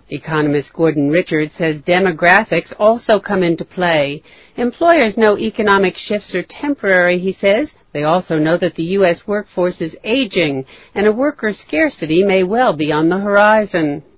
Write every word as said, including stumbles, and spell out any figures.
Economist Gordon Richards says demographics also come into play. Employers know economic shifts are temporary, he says. They also know that the U S workforce is aging, and a worker scarcity may well be on the horizon.